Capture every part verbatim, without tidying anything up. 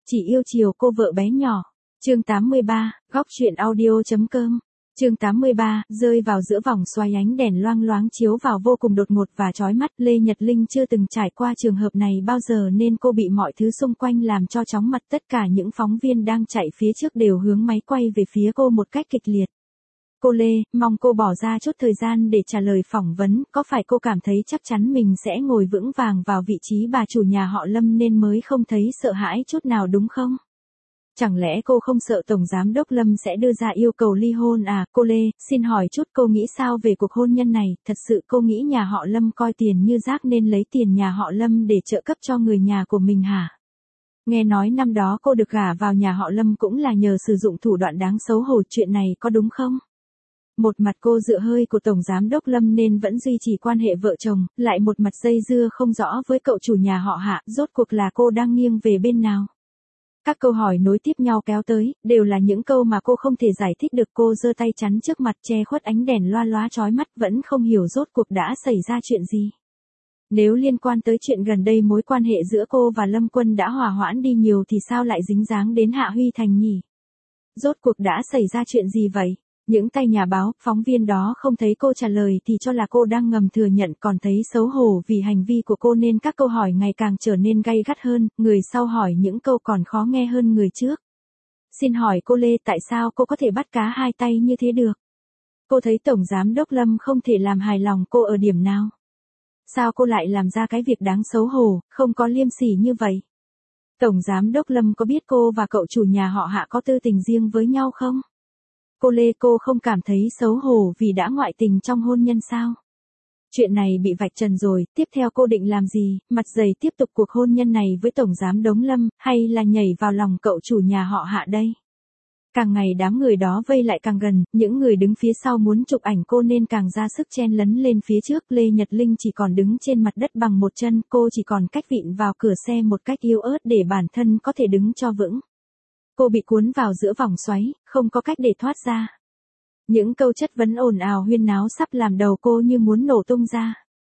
Chỉ yêu chiều cô vợ bé nhỏ. Chương tám mươi ba, góc truyện audio.com. Chương tám mươi ba, rơi vào giữa vòng xoay ánh đèn loang loáng chiếu vào vô cùng đột ngột và chói mắt. Lê Nhật Linh chưa từng trải qua trường hợp này bao giờ nên cô bị mọi thứ xung quanh làm cho chóng mặt. Tất cả những phóng viên đang chạy phía trước đều hướng máy quay về phía cô một cách kịch liệt. Cô Lê, mong cô bỏ ra chút thời gian để trả lời phỏng vấn, có phải cô cảm thấy chắc chắn mình sẽ ngồi vững vàng vào vị trí bà chủ nhà họ Lâm nên mới không thấy sợ hãi chút nào đúng không? Chẳng lẽ cô không sợ Tổng Giám đốc Lâm sẽ đưa ra yêu cầu ly hôn à? Cô Lê, xin hỏi chút cô nghĩ sao về cuộc hôn nhân này? Thật sự cô nghĩ nhà họ Lâm coi tiền như rác nên lấy tiền nhà họ Lâm để trợ cấp cho người nhà của mình hả? Nghe nói năm đó cô được gả vào nhà họ Lâm cũng là nhờ sử dụng thủ đoạn đáng xấu hổ, chuyện này có đúng không? Một mặt cô dựa hơi của Tổng Giám đốc Lâm nên vẫn duy trì quan hệ vợ chồng, lại một mặt dây dưa không rõ với cậu chủ nhà họ Hạ, rốt cuộc là cô đang nghiêng về bên nào? Các câu hỏi nối tiếp nhau kéo tới, đều là những câu mà cô không thể giải thích được. Cô giơ tay chắn trước mặt che khuất ánh đèn loa loá chói mắt, vẫn không hiểu rốt cuộc đã xảy ra chuyện gì. Nếu liên quan tới chuyện gần đây mối quan hệ giữa cô và Lâm Quân đã hòa hoãn đi nhiều thì sao lại dính dáng đến Hạ Huy Thành nhỉ? Rốt cuộc đã xảy ra chuyện gì vậy? Những tay nhà báo, phóng viên đó không thấy cô trả lời thì cho là cô đang ngầm thừa nhận, còn thấy xấu hổ vì hành vi của cô nên các câu hỏi ngày càng trở nên gay gắt hơn, người sau hỏi những câu còn khó nghe hơn người trước. Xin hỏi cô Lê, tại sao cô có thể bắt cá hai tay như thế được? Cô thấy Tổng Giám đốc Lâm không thể làm hài lòng cô ở điểm nào? Sao cô lại làm ra cái việc đáng xấu hổ, không có liêm sỉ như vậy? Tổng Giám đốc Lâm có biết cô và cậu chủ nhà họ Hạ có tư tình riêng với nhau không? Cô Lê, cô không cảm thấy xấu hổ vì đã ngoại tình trong hôn nhân sao? Chuyện này bị vạch trần rồi, tiếp theo cô định làm gì, mặt dày tiếp tục cuộc hôn nhân này với Tổng Giám đốc Lâm, hay là nhảy vào lòng cậu chủ nhà họ Hạ đây? Càng ngày đám người đó vây lại càng gần, những người đứng phía sau muốn chụp ảnh cô nên càng ra sức chen lấn lên phía trước. Lê Nhật Linh chỉ còn đứng trên mặt đất bằng một chân, cô chỉ còn cách vịn vào cửa xe một cách yếu ớt để bản thân có thể đứng cho vững. Cô bị cuốn vào giữa vòng xoáy, không có cách để thoát ra. Những câu chất vấn ồn ào huyên náo sắp làm đầu cô như muốn nổ tung ra.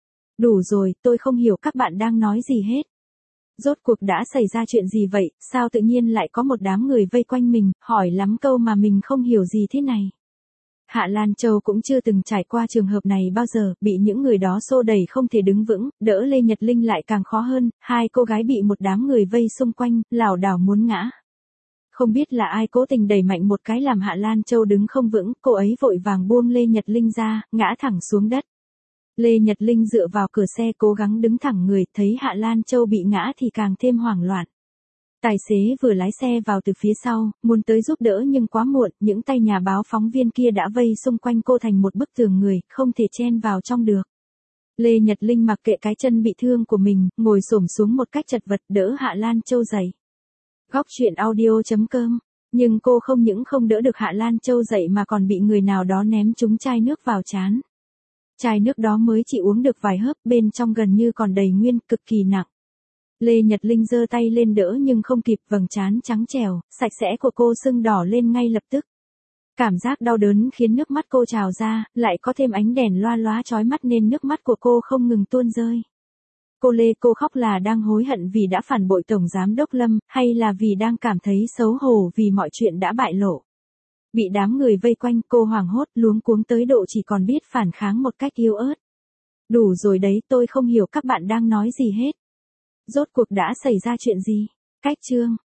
Đủ rồi, tôi không hiểu các bạn đang nói gì hết. Rốt cuộc đã xảy ra chuyện gì vậy, sao tự nhiên lại có một đám người vây quanh mình, hỏi lắm câu mà mình không hiểu gì thế này. Hạ Lan Châu cũng chưa từng trải qua trường hợp này bao giờ, bị những người đó xô đẩy không thể đứng vững, đỡ Lê Nhật Linh lại càng khó hơn, hai cô gái bị một đám người vây xung quanh, lảo đảo muốn ngã. Không biết là ai cố tình đẩy mạnh một cái làm Hạ Lan Châu đứng không vững, cô ấy vội vàng buông Lê Nhật Linh ra, ngã thẳng xuống đất. Lê Nhật Linh dựa vào cửa xe cố gắng đứng thẳng người, thấy Hạ Lan Châu bị ngã thì càng thêm hoảng loạn. Tài xế vừa lái xe vào từ phía sau, muốn tới giúp đỡ nhưng quá muộn, những tay nhà báo phóng viên kia đã vây xung quanh cô thành một bức tường người, không thể chen vào trong được. Lê Nhật Linh mặc kệ cái chân bị thương của mình, ngồi xổm xuống một cách chật vật đỡ Hạ Lan Châu dậy. Góc truyện audio.com. Nhưng cô không những không đỡ được Hạ Lan Châu dậy mà còn bị người nào đó ném trúng chai nước vào trán. Chai nước đó mới chỉ uống được vài hớp, bên trong gần như còn đầy nguyên, cực kỳ nặng. Lê Nhật Linh giơ tay lên đỡ nhưng không kịp, vầng trán trắng trẻo, sạch sẽ của cô sưng đỏ lên ngay lập tức. Cảm giác đau đớn khiến nước mắt cô trào ra, lại có thêm ánh đèn loa loá chói mắt nên nước mắt của cô không ngừng tuôn rơi. Cô Lê, cô khóc là đang hối hận vì đã phản bội Tổng Giám đốc Lâm, hay là vì đang cảm thấy xấu hổ vì mọi chuyện đã bại lộ? Bị đám người vây quanh, cô hoảng hốt, luống cuống tới độ chỉ còn biết phản kháng một cách yếu ớt. Đủ rồi đấy, tôi không hiểu các bạn đang nói gì hết. Rốt cuộc đã xảy ra chuyện gì? Cách chương.